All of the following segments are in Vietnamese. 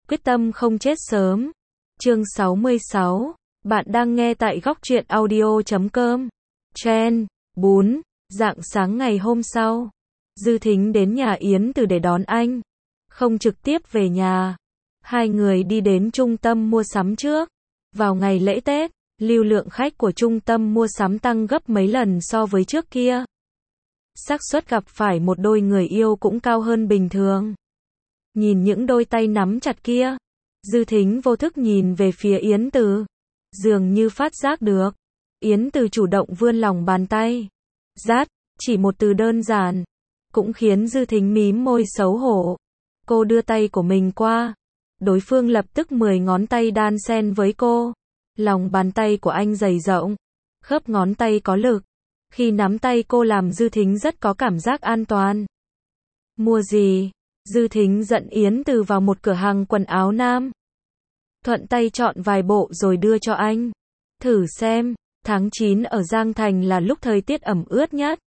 Quyết tâm không chết sớm. Chương 66. Bạn đang nghe tại góc truyện audio.com. Trend 4. Rạng sáng ngày hôm sau, Dư Thính đến nhà Yến Từ để đón anh, không trực tiếp về nhà. Hai người đi đến trung tâm mua sắm trước. Vào ngày lễ Tết, lưu lượng khách của trung tâm mua sắm tăng gấp mấy lần so với trước kia. Xác suất gặp phải một đôi người yêu cũng cao hơn bình thường. Nhìn những đôi tay nắm chặt kia, Dư Thính vô thức nhìn về phía Yến Từ. Dường như phát giác được, Yến Từ chủ động vươn lòng bàn tay. Dát, chỉ một từ đơn giản, cũng khiến Dư Thính mím môi xấu hổ. Cô đưa tay của mình qua, đối phương lập tức 10 ngón tay đan xen với cô. Lòng bàn tay của anh dày rộng, khớp ngón tay có lực. Khi nắm tay cô làm Dư Thính rất có cảm giác an toàn. Mua gì? Dư Thính dẫn Yến Từ vào một cửa hàng quần áo nam. Thuận tay chọn vài bộ rồi đưa cho anh. Thử xem, tháng 9 ở Giang Thành là lúc thời tiết ẩm ướt nhất.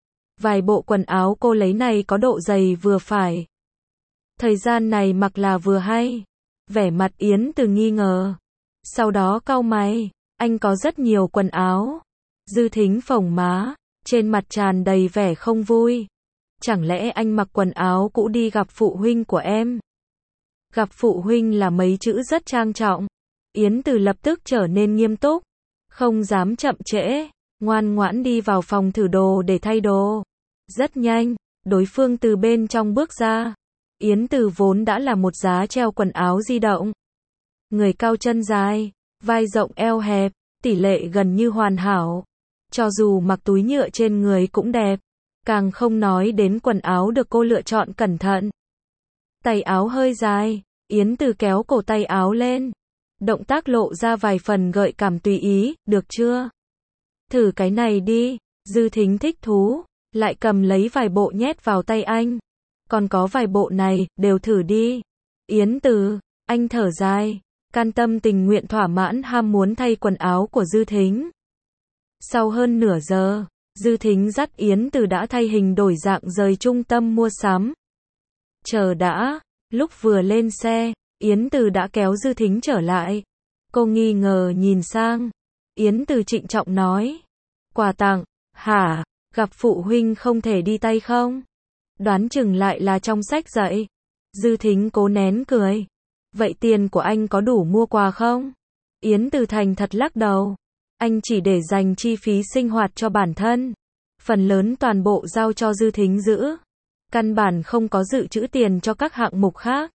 Vài bộ quần áo cô lấy này có độ dày vừa phải. Thời gian này mặc là vừa hay. Vẻ mặt Yến Từ nghi ngờ. Sau đó cau mày, anh có rất nhiều quần áo. Dư Thính phồng má, trên mặt tràn đầy vẻ không vui. Chẳng lẽ anh mặc quần áo cũ đi gặp phụ huynh của em? Gặp phụ huynh là mấy chữ rất trang trọng. Yến Từ lập tức trở nên nghiêm túc, không dám chậm trễ, ngoan ngoãn đi vào phòng thử đồ để thay đồ. Rất nhanh, đối phương từ bên trong bước ra. Yến Từ vốn đã là một giá treo quần áo di động. Người cao chân dài, vai rộng eo hẹp, tỷ lệ gần như hoàn hảo. Cho dù mặc túi nhựa trên người cũng đẹp, càng không nói đến quần áo được cô lựa chọn cẩn thận. Tay áo hơi dài, Yến Từ kéo cổ tay áo lên. Động tác lộ ra vài phần gợi cảm tùy ý, được chưa? Thử cái này đi. Dư Thính thích thú, lại cầm lấy vài bộ nhét vào tay anh. Còn có vài bộ này, đều thử đi. Yến Từ, anh thở dài, can tâm tình nguyện thỏa mãn ham muốn thay quần áo của Dư Thính. Sau hơn nửa giờ, Dư Thính dắt Yến Từ đã thay hình đổi dạng rời trung tâm mua sắm. Chờ đã, lúc vừa lên xe, Yến Từ đã kéo Dư Thính trở lại. Cô nghi ngờ nhìn sang. Yến Từ trịnh trọng nói. Quà tặng, hả? Gặp phụ huynh không thể đi tay không? Đoán chừng lại là trong sách dạy. Dư Thính cố nén cười. Vậy tiền của anh có đủ mua quà không? Yến Từ thành thật lắc đầu. Anh chỉ để dành chi phí sinh hoạt cho bản thân. Phần lớn toàn bộ giao cho Dư Thính giữ. Căn bản không có dự trữ tiền cho các hạng mục khác.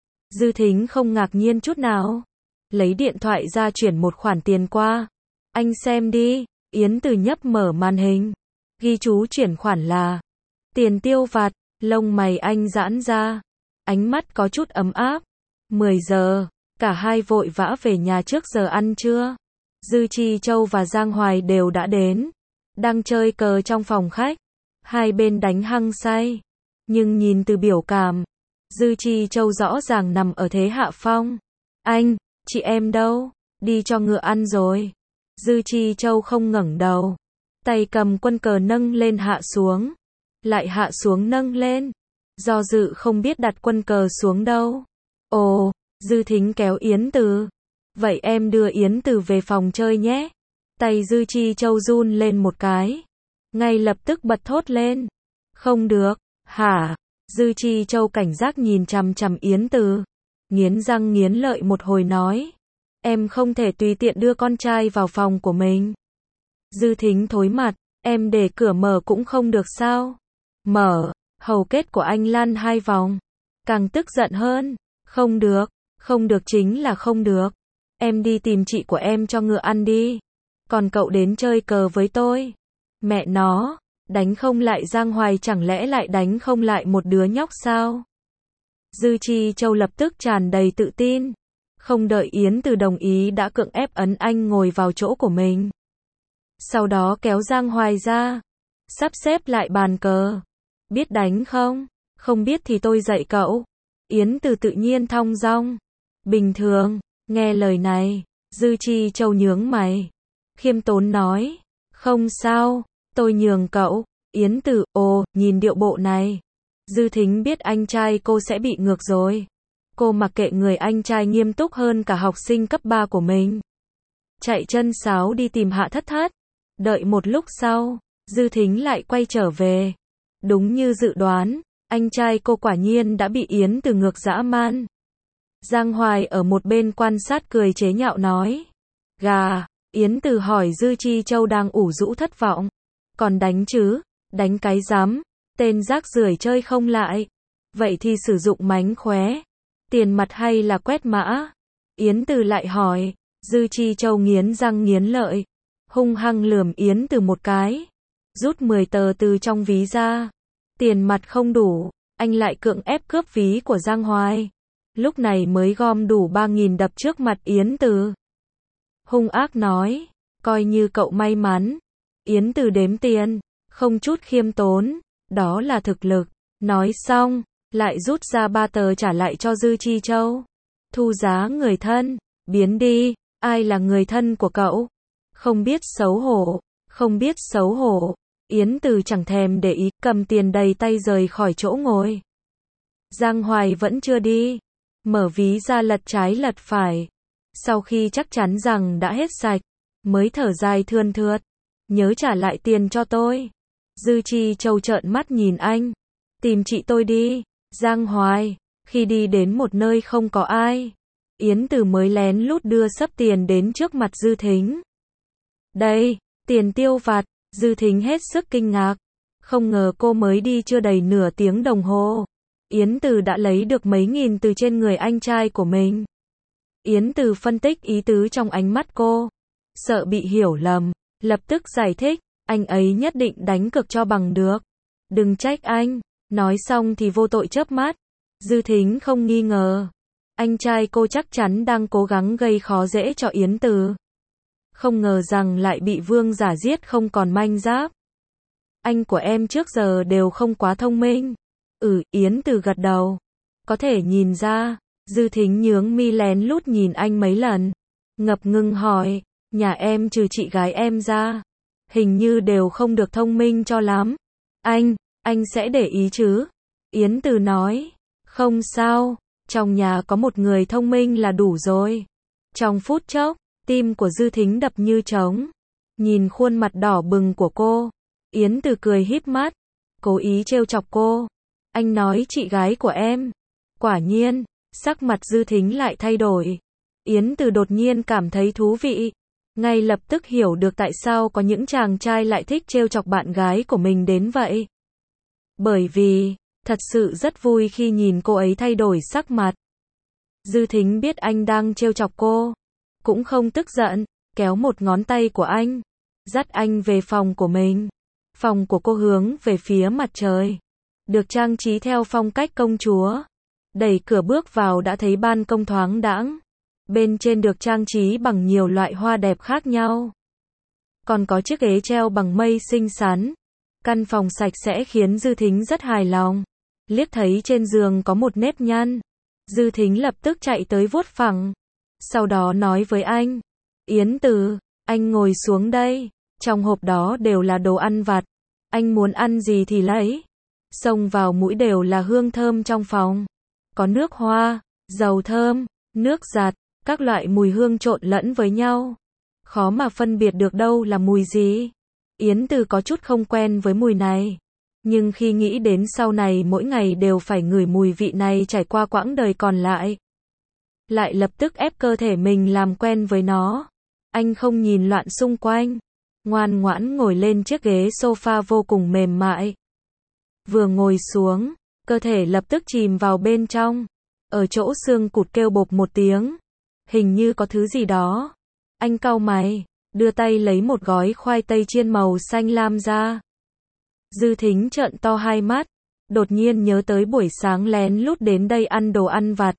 Dư Thính không ngạc nhiên chút nào. Lấy điện thoại ra chuyển một khoản tiền qua. Anh xem đi. Yến Từ nhấp mở màn hình. Ghi chú chuyển khoản là tiền tiêu vặt. Lông mày anh giãn ra. Ánh mắt có chút ấm áp. 10 giờ. Cả hai vội vã về nhà trước giờ ăn trưa. Dư Chi Châu và Giang Hoài đều đã đến. Đang chơi cờ trong phòng khách. Hai bên đánh hăng say. Nhưng nhìn từ biểu cảm, Dư Chi Châu rõ ràng nằm ở thế hạ phong. Anh, chị em đâu? Đi cho ngựa ăn rồi. Dư Chi Châu không ngẩng đầu. Tay cầm quân cờ nâng lên hạ xuống. Lại hạ xuống nâng lên. Do dự không biết đặt quân cờ xuống đâu. Ồ, Dư Thính kéo Yến Từ. Vậy em đưa Yến Từ về phòng chơi nhé. Tay Dư Chi Châu run lên một cái. Ngay lập tức bật thốt lên. Không được, hả? Dư Chi Châu cảnh giác nhìn chằm chằm Yến Từ. Nghiến răng nghiến lợi một hồi nói. Em không thể tùy tiện đưa con trai vào phòng của mình. Dư Thính thối mặt. Em để cửa mở cũng không được sao? Mở, hầu kết của anh lăn 2 vòng. Càng tức giận hơn. Không được, không được chính là không được. Em đi tìm chị của em cho ngựa ăn đi. Còn cậu đến chơi cờ với tôi. Mẹ nó, đánh không lại Giang Hoài chẳng lẽ lại đánh không lại một đứa nhóc sao? Dư Chi Châu lập tức tràn đầy tự tin. Không đợi Yến Từ đồng ý đã cưỡng ép ấn anh ngồi vào chỗ của mình. Sau đó kéo Giang Hoài ra. Sắp xếp lại bàn cờ. Biết đánh không? Không biết thì tôi dạy cậu. Yến Từ tự nhiên thong dong. Bình thường. Nghe lời này, Dư Chi Châu nhướng mày. Khiêm tốn nói. Không sao, tôi nhường cậu. Yến Từ, nhìn điệu bộ này. Dư Thính biết anh trai cô sẽ bị ngược rồi. Cô mặc kệ người anh trai nghiêm túc hơn cả học sinh cấp 3 của mình. Chạy chân sáo đi tìm Hạ Thất Thất. Đợi một lúc sau, Dư Thính lại quay trở về. Đúng như dự đoán, anh trai cô quả nhiên đã bị Yến Từ ngược dã man. Giang Hoài ở một bên quan sát cười chế nhạo nói. Gà, Yến Từ hỏi Dư Chi Châu đang ủ rũ thất vọng. Còn đánh chứ, đánh cái rắm, tên rác rưởi chơi không lại. Vậy thì sử dụng mánh khóe. Tiền mặt hay là quét mã? Yến Từ lại hỏi. Dư Chi Châu nghiến răng nghiến lợi, hung hăng lườm Yến Từ một cái. Rút 10 tờ từ trong ví ra. Tiền mặt không đủ, anh lại cưỡng ép cướp ví của Giang Hoài. Lúc này mới gom đủ 3.000 đập trước mặt Yến Từ. Hung ác nói, coi như cậu may mắn. Yến Từ đếm tiền, không chút khiêm tốn, đó là thực lực. Nói xong, lại rút ra 3 tờ trả lại cho Dư Chi Châu. Thu giá người thân, biến đi, ai là người thân của cậu? Không biết xấu hổ, không biết xấu hổ. Yến Từ chẳng thèm để ý, cầm tiền đầy tay rời khỏi chỗ ngồi. Giang Hoài vẫn chưa đi, mở ví ra lật trái lật phải. Sau khi chắc chắn rằng đã hết sạch, mới thở dài thườn thượt. Nhớ trả lại tiền cho tôi. Dư Chi Châu trợn mắt nhìn anh. Tìm chị tôi đi. Giang Hoài, khi đi đến một nơi không có ai, Yến Từ mới lén lút đưa xấp tiền đến trước mặt Dư Thính. Đây, tiền tiêu vặt. Dư Thính hết sức kinh ngạc. Không ngờ cô mới đi chưa đầy nửa tiếng đồng hồ, Yến Từ đã lấy được mấy nghìn từ trên người anh trai của mình. Yến Từ phân tích ý tứ trong ánh mắt cô, sợ bị hiểu lầm, lập tức giải thích, anh ấy nhất định đánh cược cho bằng được. Đừng trách anh. Nói xong thì vô tội chớp mắt. Dư Thính không nghi ngờ, anh trai cô chắc chắn đang cố gắng gây khó dễ cho Yến Từ. Không ngờ rằng lại bị Vương Giả giết không còn manh giáp. Anh của em trước giờ đều không quá thông minh. Yến Từ gật đầu. Có thể nhìn ra. Dư Thính nhướng mi lén lút nhìn anh mấy lần. Ngập ngừng hỏi, nhà em trừ chị gái em ra, hình như đều không được thông minh cho lắm. Anh sẽ để ý chứ? Yến Từ nói, không sao, trong nhà có một người thông minh là đủ rồi. Trong phút chốc, tim của Dư Thính đập như trống. Nhìn khuôn mặt đỏ bừng của cô, Yến Từ cười híp mắt, cố ý trêu chọc cô. Anh nói chị gái của em. Quả nhiên, sắc mặt Dư Thính lại thay đổi. Yến Từ đột nhiên cảm thấy thú vị. Ngay lập tức hiểu được tại sao có những chàng trai lại thích trêu chọc bạn gái của mình đến vậy. Bởi vì, thật sự rất vui khi nhìn cô ấy thay đổi sắc mặt. Dư Thính biết anh đang trêu chọc cô, cũng không tức giận, kéo một ngón tay của anh, dắt anh về phòng của mình. Phòng của cô hướng về phía mặt trời, được trang trí theo phong cách công chúa. Đẩy cửa bước vào đã thấy ban công thoáng đãng. Bên trên được trang trí bằng nhiều loại hoa đẹp khác nhau. Còn có chiếc ghế treo bằng mây xinh xắn. Căn phòng sạch sẽ khiến Dư Thính rất hài lòng. Liếc thấy trên giường có một nếp nhăn, Dư Thính lập tức chạy tới vuốt phẳng. Sau đó nói với anh, Yến Từ, anh ngồi xuống đây. Trong hộp đó đều là đồ ăn vặt. Anh muốn ăn gì thì lấy. Xông vào mũi đều là hương thơm trong phòng. Có nước hoa, dầu thơm, nước giặt, các loại mùi hương trộn lẫn với nhau. Khó mà phân biệt được đâu là mùi gì. Yến Từ có chút không quen với mùi này. Nhưng khi nghĩ đến sau này mỗi ngày đều phải ngửi mùi vị này trải qua quãng đời còn lại, lại lập tức ép cơ thể mình làm quen với nó. Anh không nhìn loạn xung quanh, ngoan ngoãn ngồi lên chiếc ghế sofa vô cùng mềm mại. Vừa ngồi xuống, cơ thể lập tức chìm vào bên trong. Ở chỗ xương cụt kêu bộp một tiếng. Hình như có thứ gì đó. Anh cau mày, đưa tay lấy một gói khoai tây chiên màu xanh lam ra. Dư Thính trợn to hai mắt, đột nhiên nhớ tới buổi sáng lén lút đến đây ăn đồ ăn vặt.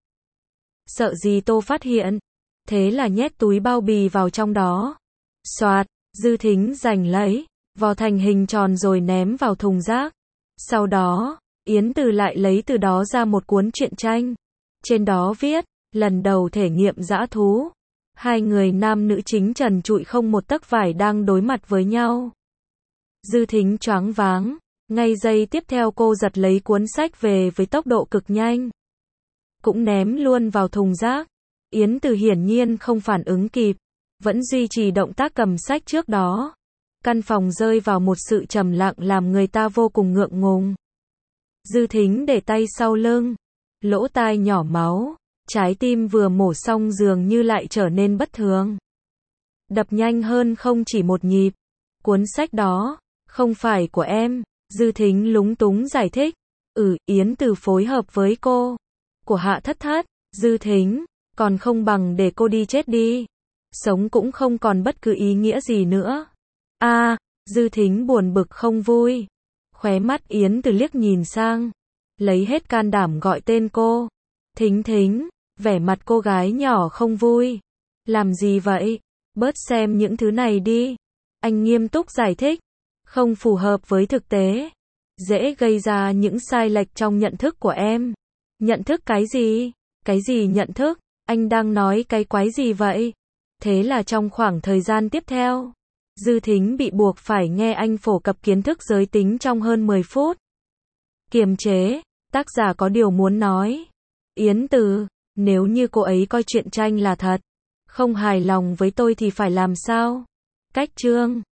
Sợ gì Tô phát hiện, thế là nhét túi bao bì vào trong đó. Xoạt, Dư Thính giành lấy, vò thành hình tròn rồi ném vào thùng rác. Sau đó, Yến Từ lại lấy từ đó ra một cuốn truyện tranh. Trên đó viết, lần đầu thể nghiệm dã thú. Hai người nam nữ chính trần trụi không một tấc vải đang đối mặt với nhau. Dư Thính choáng váng, ngay giây tiếp theo cô giật lấy cuốn sách về với tốc độ cực nhanh. cũng ném luôn vào thùng rác. Yến Từ hiển nhiên không phản ứng kịp, vẫn duy trì động tác cầm sách trước đó. Căn phòng rơi vào một sự trầm lặng làm người ta vô cùng ngượng ngùng. Dư Thính để tay sau lưng, lỗ tai nhỏ máu, trái tim vừa mổ xong dường như lại trở nên bất thường. Đập nhanh hơn không chỉ một nhịp. Cuốn sách đó, không phải của em, Dư Thính lúng túng giải thích. Yến Từ phối hợp với cô. Của Hạ Thất Thất, Dư Thính, còn không bằng để cô đi chết đi. Sống cũng không còn bất cứ ý nghĩa gì nữa. Dư Thính buồn bực không vui. Khóe mắt Yến Từ liếc nhìn sang, lấy hết can đảm gọi tên cô. Thính Thính, vẻ mặt cô gái nhỏ không vui. Làm gì vậy? Bớt xem những thứ này đi. Anh nghiêm túc giải thích. Không phù hợp với thực tế. Dễ gây ra những sai lệch trong nhận thức của em. Nhận thức cái gì? Cái gì nhận thức? Anh đang nói cái quái gì vậy? Thế là trong khoảng thời gian tiếp theo, Dư Thính bị buộc phải nghe anh phổ cập kiến thức giới tính trong hơn 10 phút. Kiềm chế, tác giả có điều muốn nói. Yến Từ, nếu như cô ấy coi truyện tranh là thật, không hài lòng với tôi thì phải làm sao? Cách chương